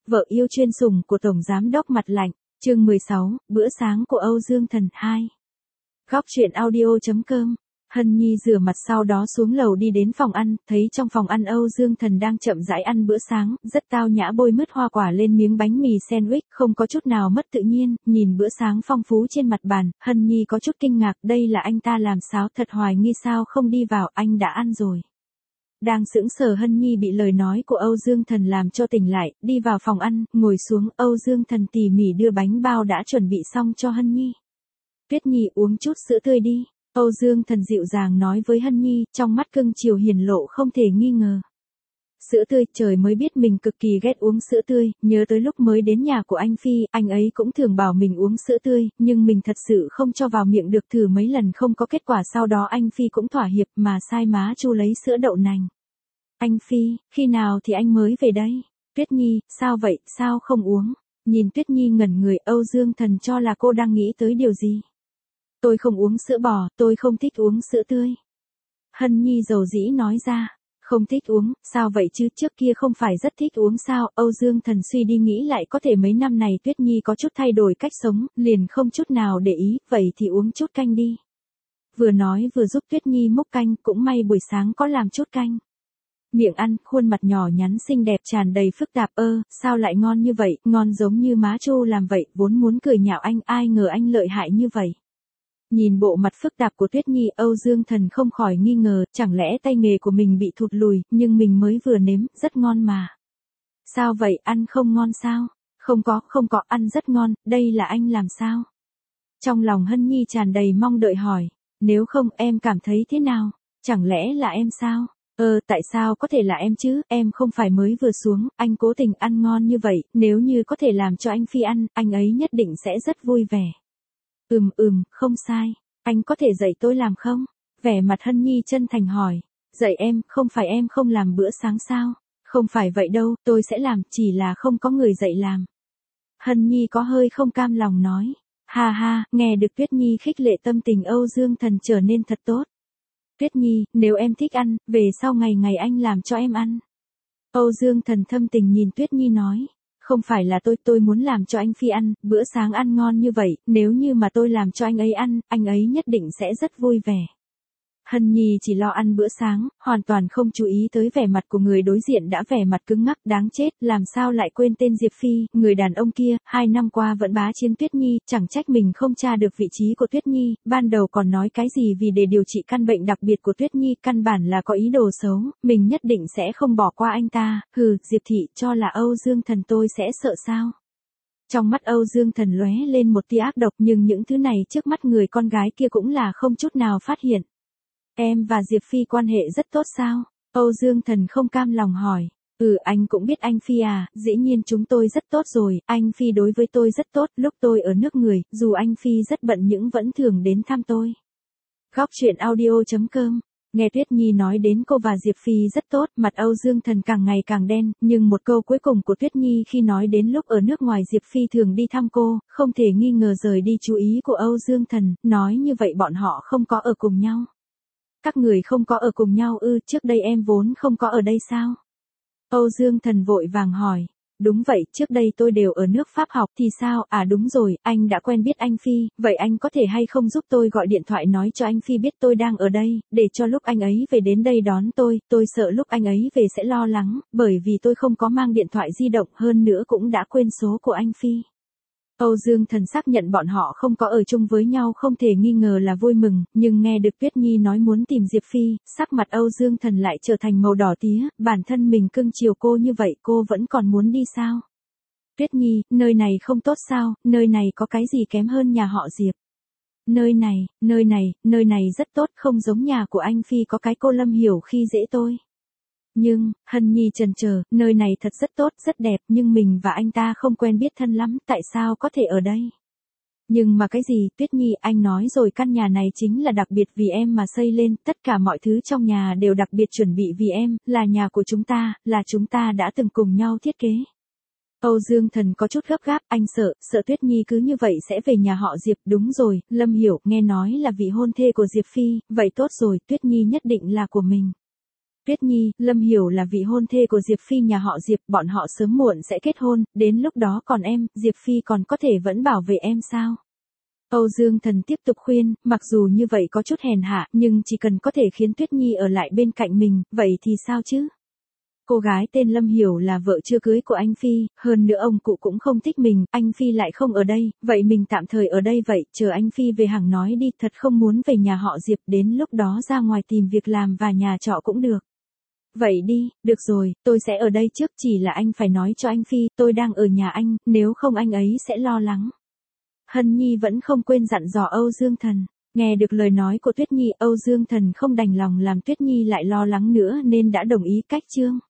vợ yêu chuyên sủng của Tổng Giám đốc Mặt Lạnh, chương 16, bữa sáng của Âu Dương Thần 2. Góc truyện audio.com. Hân Nhi rửa mặt sau đó xuống lầu đi đến phòng ăn, thấy trong phòng ăn Âu Dương Thần đang chậm rãi ăn bữa sáng, rất tao nhã bôi mứt hoa quả lên miếng bánh mì sandwich, không có chút nào mất tự nhiên, nhìn bữa sáng phong phú trên mặt bàn, Hân Nhi có chút kinh ngạc, đây là anh ta làm sao, thật hoài nghi sao không đi vào, anh đã ăn rồi. Đang sững sờ Hân Nhi bị lời nói của Âu Dương Thần làm cho tỉnh lại, đi vào phòng ăn, ngồi xuống, Âu Dương Thần tỉ mỉ đưa bánh bao đã chuẩn bị xong cho Hân Nhi. Tuyết Nhi uống chút sữa tươi đi. Âu Dương Thần dịu dàng nói với Hân Nhi, trong mắt cưng chiều hiển lộ không thể nghi ngờ. Sữa tươi, trời mới biết mình cực kỳ ghét uống sữa tươi, nhớ tới lúc mới đến nhà của anh Phi, anh ấy cũng thường bảo mình uống sữa tươi, nhưng mình thật sự không cho vào miệng được, thử mấy lần không có kết quả, sau đó anh Phi cũng thỏa hiệp mà sai má Chu lấy sữa đậu nành. Anh Phi, khi nào thì anh mới về đây? Tuyết Nhi, sao vậy, sao không uống? Nhìn Tuyết Nhi ngẩn người, Âu Dương Thần cho là cô đang nghĩ tới điều gì. Tôi không uống sữa bò, tôi không thích uống sữa tươi. Hân Nhi dầu dĩ nói ra, không thích uống, sao vậy chứ, trước kia không phải rất thích uống sao, Âu Dương Thần suy đi nghĩ lại, có thể mấy năm này Tuyết Nhi có chút thay đổi cách sống, liền không chút nào để ý, vậy thì uống chút canh đi. Vừa nói vừa giúp Tuyết Nhi múc canh, cũng may buổi sáng có làm chút canh. Miệng ăn, khuôn mặt nhỏ nhắn xinh đẹp tràn đầy phức tạp, sao lại ngon như vậy, ngon giống như má Chu làm vậy, vốn muốn cười nhạo anh, ai ngờ anh lợi hại như vậy. Nhìn bộ mặt phức tạp của Tuyết Nhi, Âu Dương Thần không khỏi nghi ngờ, chẳng lẽ tay nghề của mình bị thụt lùi, nhưng mình mới vừa nếm, rất ngon mà. Sao vậy, ăn không ngon sao? Không có, ăn rất ngon, đây là anh làm sao? Trong lòng Hân Nhi tràn đầy mong đợi hỏi, nếu không em cảm thấy thế nào? Chẳng lẽ là em sao? Tại sao có thể là em chứ, em không phải mới vừa xuống, anh cố tình ăn ngon như vậy, nếu như có thể làm cho anh Phi ăn, anh ấy nhất định sẽ rất vui vẻ. Không sai, anh có thể dạy tôi làm không? Vẻ mặt Hân Nhi chân thành hỏi, dạy em, không phải em không làm bữa sáng sao? Không phải vậy đâu, tôi sẽ làm, chỉ là không có người dạy làm. Hân Nhi có hơi không cam lòng nói, ha ha, nghe được Tuyết Nhi khích lệ tâm tình Âu Dương Thần trở nên thật tốt. Tuyết Nhi, nếu em thích ăn, về sau ngày ngày anh làm cho em ăn. Âu Dương Thần thâm tình nhìn Tuyết Nhi nói, không phải là tôi muốn làm cho anh Phi ăn, bữa sáng ăn ngon như vậy, nếu như mà tôi làm cho anh ấy ăn, anh ấy nhất định sẽ rất vui vẻ. Hân Nhi chỉ lo ăn bữa sáng, hoàn toàn không chú ý tới vẻ mặt của người đối diện đã vẻ mặt cứng ngắc đáng chết, làm sao lại quên tên Diệp Phi, người đàn ông kia, 2 năm qua vẫn bá chiếm Tuyết Nhi, chẳng trách mình không tra được vị trí của Tuyết Nhi, ban đầu còn nói cái gì vì để điều trị căn bệnh đặc biệt của Tuyết Nhi, căn bản là có ý đồ xấu, mình nhất định sẽ không bỏ qua anh ta, Diệp Thị cho là Âu Dương Thần tôi sẽ sợ sao? Trong mắt Âu Dương Thần lóe lên một tia ác độc, nhưng những thứ này trước mắt người con gái kia cũng là không chút nào phát hiện. Em và Diệp Phi quan hệ rất tốt sao? Âu Dương Thần không cam lòng hỏi. Anh cũng biết anh Phi à, dĩ nhiên chúng tôi rất tốt rồi, anh Phi đối với tôi rất tốt, lúc tôi ở nước người, dù anh Phi rất bận nhưng vẫn thường đến thăm tôi. Góc truyện audio.com. Nghe Tuyết Nhi nói đến cô và Diệp Phi rất tốt, mặt Âu Dương Thần càng ngày càng đen, nhưng một câu cuối cùng của Tuyết Nhi khi nói đến lúc ở nước ngoài Diệp Phi thường đi thăm cô, không thể nghi ngờ rời đi chú ý của Âu Dương Thần, nói như vậy bọn họ không có ở cùng nhau. Các người không có ở cùng nhau trước đây em vốn không có ở đây sao? Âu Dương Thần vội vàng hỏi. Đúng vậy, trước đây tôi đều ở nước Pháp học thì sao? À đúng rồi, anh đã quen biết anh Phi, vậy anh có thể hay không giúp tôi gọi điện thoại nói cho anh Phi biết tôi đang ở đây, để cho lúc anh ấy về đến đây đón tôi sợ lúc anh ấy về sẽ lo lắng, bởi vì tôi không có mang điện thoại di động, hơn nữa cũng đã quên số của anh Phi. Âu Dương Thần xác nhận bọn họ không có ở chung với nhau không thể nghi ngờ là vui mừng, nhưng nghe được Tuyết Nhi nói muốn tìm Diệp Phi, sắc mặt Âu Dương Thần lại trở thành màu đỏ tía, bản thân mình cưng chiều cô như vậy cô vẫn còn muốn đi sao? Tuyết Nhi, nơi này không tốt sao, nơi này có cái gì kém hơn nhà họ Diệp? Nơi này rất tốt, không giống nhà của anh Phi có cái cô Lâm Hiểu khi dễ tôi. Nhưng, Hân Nhi chần chờ, nơi này thật rất tốt, rất đẹp, nhưng mình và anh ta không quen biết thân lắm, tại sao có thể ở đây? Nhưng mà cái gì, Tuyết Nhi, anh nói rồi căn nhà này chính là đặc biệt vì em mà xây lên, tất cả mọi thứ trong nhà đều đặc biệt chuẩn bị vì em, là nhà của chúng ta, là chúng ta đã từng cùng nhau thiết kế. Âu Dương Thần có chút gấp gáp, anh sợ Tuyết Nhi cứ như vậy sẽ về nhà họ Diệp, đúng rồi, Lâm Hiểu, nghe nói là vị hôn thê của Diệp Phi, vậy tốt rồi, Tuyết Nhi nhất định là của mình. Tuyết Nhi, Lâm Hiểu là vị hôn thê của Diệp Phi nhà họ Diệp, bọn họ sớm muộn sẽ kết hôn, đến lúc đó còn em, Diệp Phi còn có thể vẫn bảo vệ em sao? Âu Dương Thần tiếp tục khuyên, mặc dù như vậy có chút hèn hạ, nhưng chỉ cần có thể khiến Tuyết Nhi ở lại bên cạnh mình, vậy thì sao chứ? Cô gái tên Lâm Hiểu là vợ chưa cưới của anh Phi, hơn nữa ông cụ cũng không thích mình, anh Phi lại không ở đây, vậy mình tạm thời ở đây vậy, chờ anh Phi về hẳn nói đi, thật không muốn về nhà họ Diệp, đến lúc đó ra ngoài tìm việc làm và nhà trọ cũng được. Vậy đi, được rồi, tôi sẽ ở đây trước, chỉ là anh phải nói cho anh Phi, tôi đang ở nhà anh, nếu không anh ấy sẽ lo lắng. Hân Nhi vẫn không quên dặn dò Âu Dương Thần. Nghe được lời nói của Tuyết Nhi, Âu Dương Thần không đành lòng làm Tuyết Nhi lại lo lắng nữa nên đã đồng ý cách chương.